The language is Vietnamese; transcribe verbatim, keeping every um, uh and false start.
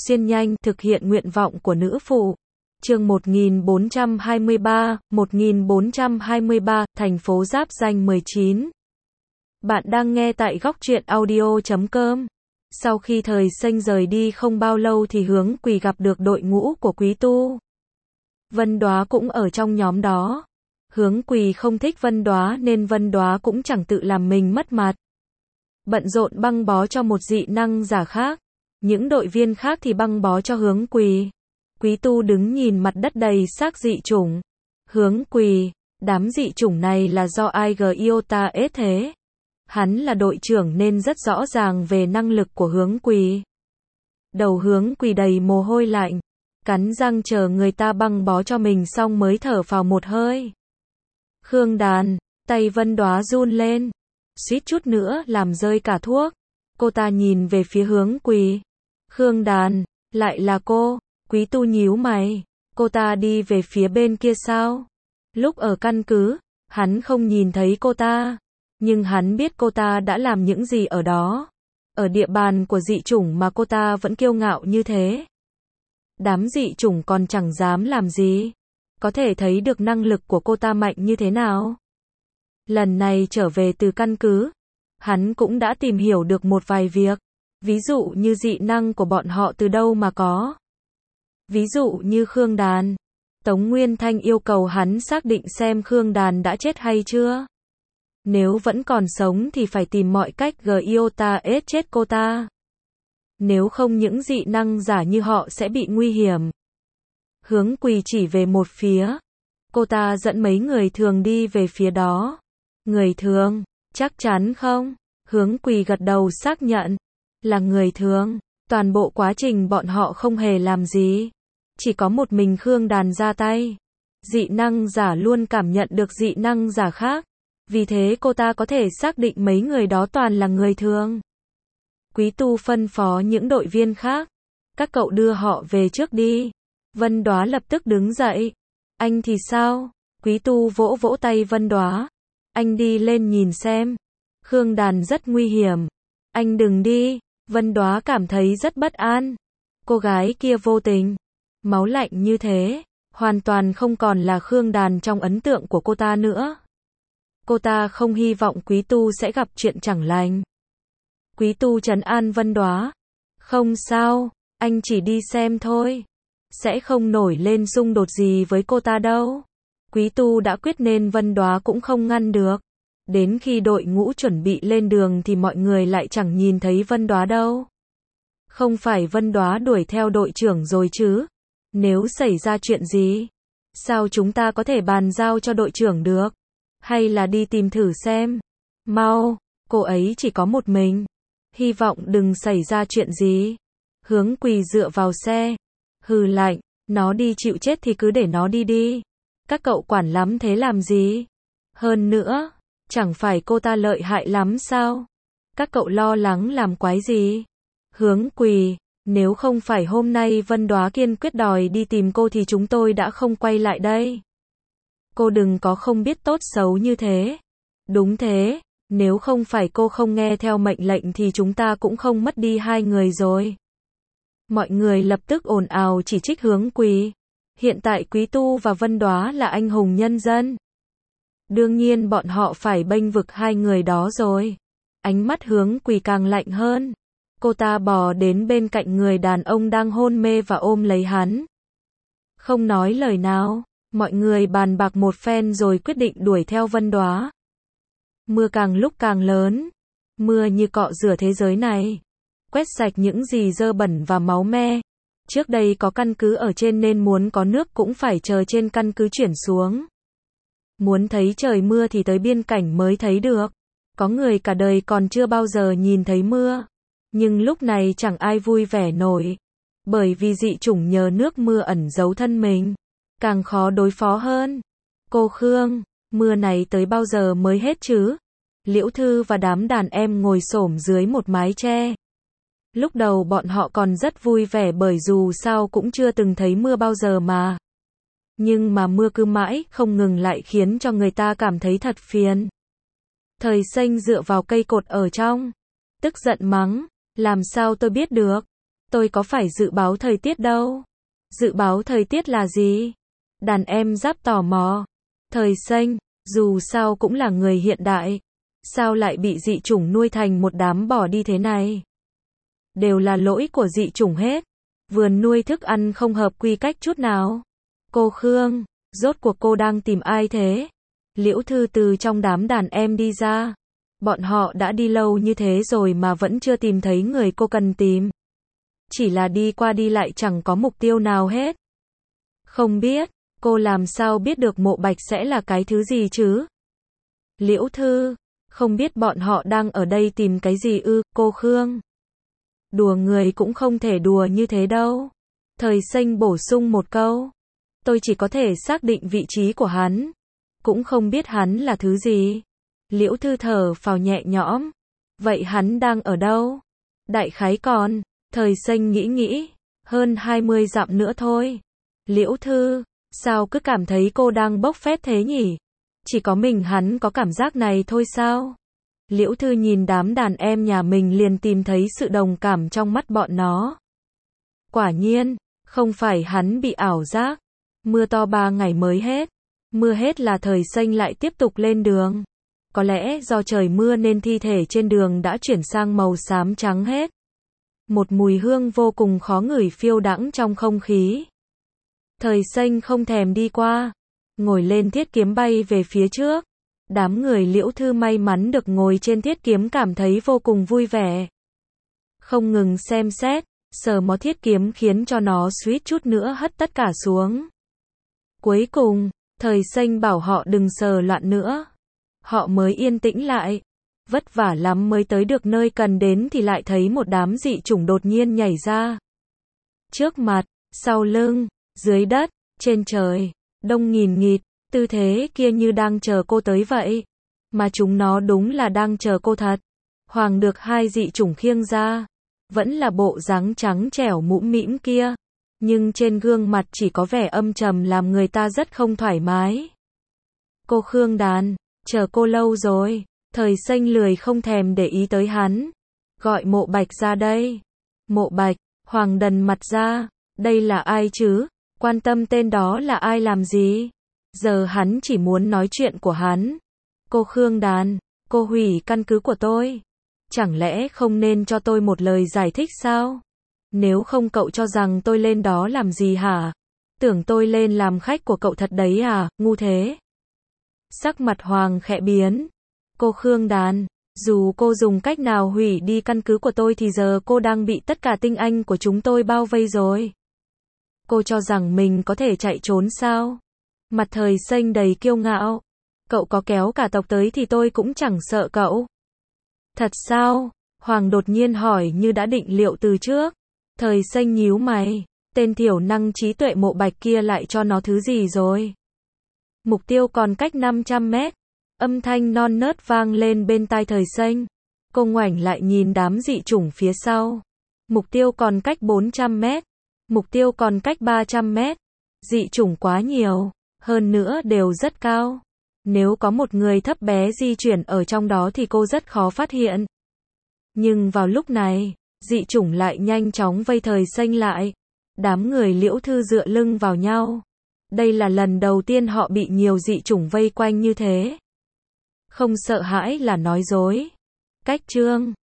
xuyên nhanh, thực hiện nguyện vọng của nữ phụ. Chương một nghìn bốn trăm hai mươi ba, một nghìn bốn trăm hai mươi ba, thành phố giáp ranh mười chín. Bạn đang nghe tại góc truyện audio chấm com. Sau khi thời Xanh rời đi không bao lâu thì Hướng Quỳ gặp được đội ngũ của Quý Tu. Vân Đóa cũng ở trong nhóm đó. Hướng Quỳ không thích Vân Đóa nên Vân Đóa cũng chẳng tự làm mình mất mặt. Bận rộn băng bó cho một dị năng giả khác. Những đội viên khác thì băng bó cho Hướng Quỳ. Quý Tu đứng nhìn mặt đất đầy xác dị chủng. Hướng Quỳ, đám dị chủng này là do ai gờ Iota ết thế? Hắn là đội trưởng nên rất rõ ràng về năng lực của Hướng Quỳ. Đầu Hướng Quỳ đầy mồ hôi lạnh, cắn răng chờ người ta băng bó cho mình xong mới thở phào một hơi. Khương Đàn, tay Vân Đóa run lên, suýt chút nữa làm rơi cả thuốc. Cô ta nhìn về phía Hướng Quỳ. Khương Đàn, lại là cô? Quý Tu nhíu mày. Cô ta đi về phía bên kia sao? Lúc ở căn cứ, hắn không nhìn thấy cô ta. Nhưng hắn biết cô ta đã làm những gì ở đó. Ở địa bàn của dị chủng mà cô ta vẫn kiêu ngạo như thế. Đám dị chủng còn chẳng dám làm gì. Có thể thấy được năng lực của cô ta mạnh như thế nào. Lần này trở về từ căn cứ, hắn cũng đã tìm hiểu được một vài việc. Ví dụ như dị năng của bọn họ từ đâu mà có. Ví dụ như Khương Đàn. Tống Nguyên Thanh yêu cầu hắn xác định xem Khương Đàn đã chết hay chưa. Nếu vẫn còn sống thì phải tìm mọi cách gờ Iota ết chết cô ta. Nếu không những dị năng giả như họ sẽ bị nguy hiểm. Hướng Quỳ chỉ về một phía. Cô ta dẫn mấy người thường đi về phía đó. Người thường, chắc chắn không? Hướng Quỳ gật đầu xác nhận. Là người thường. Toàn bộ quá trình bọn họ không hề làm gì. Chỉ có một mình Khương Đàn ra tay. Dị năng giả luôn cảm nhận được dị năng giả khác. Vì thế cô ta có thể xác định mấy người đó toàn là người thường. Quý Tu phân phó những đội viên khác. Các cậu đưa họ về trước đi. Vân Đóa lập tức đứng dậy. Anh thì sao? Quý Tu vỗ vỗ tay Vân Đóa. Anh đi lên nhìn xem. Khương Đàn rất nguy hiểm. Anh đừng đi. Vân Đóa cảm thấy rất bất an. Cô gái kia vô tình. Máu lạnh như thế. Hoàn toàn không còn là Khương Đàn trong ấn tượng của cô ta nữa. Cô ta không hy vọng Quý Tu sẽ gặp chuyện chẳng lành. Quý Tu trấn an Vân Đóa. Không sao, anh chỉ đi xem thôi. Sẽ không nổi lên xung đột gì với cô ta đâu. Quý Tu đã quyết nên Vân Đóa cũng không ngăn được. Đến khi đội ngũ chuẩn bị lên đường thì mọi người lại chẳng nhìn thấy Vân Đóa đâu. Không phải Vân Đóa đuổi theo đội trưởng rồi chứ? Nếu xảy ra chuyện gì, sao chúng ta có thể bàn giao cho đội trưởng được? Hay là đi tìm thử xem? Mau, cô ấy chỉ có một mình. Hy vọng đừng xảy ra chuyện gì. Hướng Quỳ dựa vào xe. Hừ lạnh, nó đi chịu chết thì cứ để nó đi đi. Các cậu quản lắm thế làm gì? Hơn nữa, chẳng phải cô ta lợi hại lắm sao? Các cậu lo lắng làm quái gì? Hướng Quỳ, nếu không phải hôm nay Vân Đóa kiên quyết đòi đi tìm cô thì chúng tôi đã không quay lại đây. Cô đừng có không biết tốt xấu như thế. Đúng thế, nếu không phải cô không nghe theo mệnh lệnh thì chúng ta cũng không mất đi hai người rồi. Mọi người lập tức ồn ào chỉ trích Hướng Quỳ. Hiện tại Quý Tu và Vân Đóa là anh hùng nhân dân. Đương nhiên bọn họ phải bênh vực hai người đó rồi. Ánh mắt Hướng Quỳ càng lạnh hơn. Cô ta bò đến bên cạnh người đàn ông đang hôn mê và ôm lấy hắn. Không nói lời nào. Mọi người bàn bạc một phen rồi quyết định đuổi theo Vân Đóa. Mưa càng lúc càng lớn. Mưa như cọ rửa thế giới này. Quét sạch những gì dơ bẩn và máu me. Trước đây có căn cứ ở trên nên muốn có nước cũng phải chờ trên căn cứ chuyển xuống. Muốn thấy trời mưa thì tới biên cảnh mới thấy được. Có người cả đời còn chưa bao giờ nhìn thấy mưa. Nhưng lúc này chẳng ai vui vẻ nổi. Bởi vì dị chủng nhờ nước mưa ẩn giấu thân mình. Càng khó đối phó hơn. Cô Khương, mưa này tới bao giờ mới hết chứ? Liễu Thư và đám đàn em ngồi xổm dưới một mái che. Lúc đầu bọn họ còn rất vui vẻ bởi dù sao cũng chưa từng thấy mưa bao giờ mà. Nhưng mà mưa cứ mãi không ngừng lại khiến cho người ta cảm thấy thật phiền. Thời Xanh dựa vào cây cột ở trong. Tức giận mắng. Làm sao tôi biết được? Tôi có phải dự báo thời tiết đâu. Dự báo thời tiết là gì? Đàn em Giáp tò mò. Thời xanh, dù sao cũng là người hiện đại. Sao lại bị dị chủng nuôi thành một đám bỏ đi thế này? Đều là lỗi của dị chủng hết. Vườn nuôi thức ăn không hợp quy cách chút nào. Cô Khương, rốt cuộc cô đang tìm ai thế? Liễu Thư từ trong đám đàn em đi ra. Bọn họ đã đi lâu như thế rồi mà vẫn chưa tìm thấy người cô cần tìm. Chỉ là đi qua đi lại chẳng có mục tiêu nào hết. Không biết, cô làm sao biết được Mộ Bạch sẽ là cái thứ gì chứ? Liễu Thư, không biết bọn họ đang ở đây tìm cái gì ư, cô Khương? Đùa người cũng không thể đùa như thế đâu. Thời xanh bổ sung một câu. Tôi chỉ có thể xác định vị trí của hắn. Cũng không biết hắn là thứ gì. Liễu Thư thở phào nhẹ nhõm. Vậy hắn đang ở đâu? Đại khái còn. Thời xanh nghĩ nghĩ. Hơn hai mươi dặm nữa thôi. Liễu Thư, sao cứ cảm thấy cô đang bốc phét thế nhỉ? Chỉ có mình hắn có cảm giác này thôi sao? Liễu Thư nhìn đám đàn em nhà mình liền tìm thấy sự đồng cảm trong mắt bọn nó. Quả nhiên, không phải hắn bị ảo giác. Mưa to ba ngày mới hết. Mưa hết là thời xanh lại tiếp tục lên đường. Có lẽ do trời mưa nên thi thể trên đường đã chuyển sang màu xám trắng hết. Một mùi hương vô cùng khó ngửi phiêu đãng trong không khí. Thời xanh không thèm đi qua. Ngồi lên thiết kiếm bay về phía trước. Đám người Liễu Thư may mắn được ngồi trên thiết kiếm cảm thấy vô cùng vui vẻ. Không ngừng xem xét, sờ mó thiết kiếm khiến cho nó suýt chút nữa hất tất cả xuống. Cuối cùng, thời xanh bảo họ đừng sờ loạn nữa. Họ mới yên tĩnh lại. Vất vả lắm mới tới được nơi cần đến thì lại thấy một đám dị chủng đột nhiên nhảy ra. Trước mặt, sau lưng, dưới đất, trên trời, đông nghìn nghịt, tư thế kia như đang chờ cô tới vậy. Mà chúng nó đúng là đang chờ cô thật. Hoàng được hai dị chủng khiêng ra. Vẫn là bộ dáng trắng trẻo mũm mĩm kia. Nhưng trên gương mặt chỉ có vẻ âm trầm làm người ta rất không thoải mái. Cô Khương Đàn, chờ cô lâu rồi. Thời xanh lười không thèm để ý tới hắn. Gọi Mộ Bạch ra đây. Mộ Bạch, Hoàng đần mặt ra. Đây là ai chứ? Quan tâm tên đó là ai làm gì? Giờ hắn chỉ muốn nói chuyện của hắn. Cô Khương Đàn, cô hủy căn cứ của tôi. Chẳng lẽ không nên cho tôi một lời giải thích sao? Nếu không cậu cho rằng tôi lên đó làm gì hả? Tưởng tôi lên làm khách của cậu thật đấy à, ngu thế. Sắc mặt Hoàng khẽ biến. Cô Khương Đàn, dù cô dùng cách nào hủy đi căn cứ của tôi thì giờ cô đang bị tất cả tinh anh của chúng tôi bao vây rồi. Cô cho rằng mình có thể chạy trốn sao? Mặt thời xanh đầy kiêu ngạo. Cậu có kéo cả tộc tới thì tôi cũng chẳng sợ cậu. Thật sao? Hoàng đột nhiên hỏi như đã định liệu từ trước. Thời xanh nhíu mày. Tên thiểu năng trí tuệ Mộ Bạch kia lại cho nó thứ gì rồi? Mục tiêu còn cách năm trăm mét. Âm thanh non nớt vang lên bên tai thời xanh. Cô ngoảnh lại nhìn đám dị chủng phía sau. Mục tiêu còn cách bốn trăm mét. Mục tiêu còn cách ba trăm mét. Dị chủng quá nhiều. Hơn nữa đều rất cao. Nếu có một người thấp bé di chuyển ở trong đó thì cô rất khó phát hiện. Nhưng vào lúc này, dị chủng lại nhanh chóng vây thời xanh lại. Đám người Liễu Thư dựa lưng vào nhau. Đây là lần đầu tiên họ bị nhiều dị chủng vây quanh như thế. Không sợ hãi là nói dối. Cách chương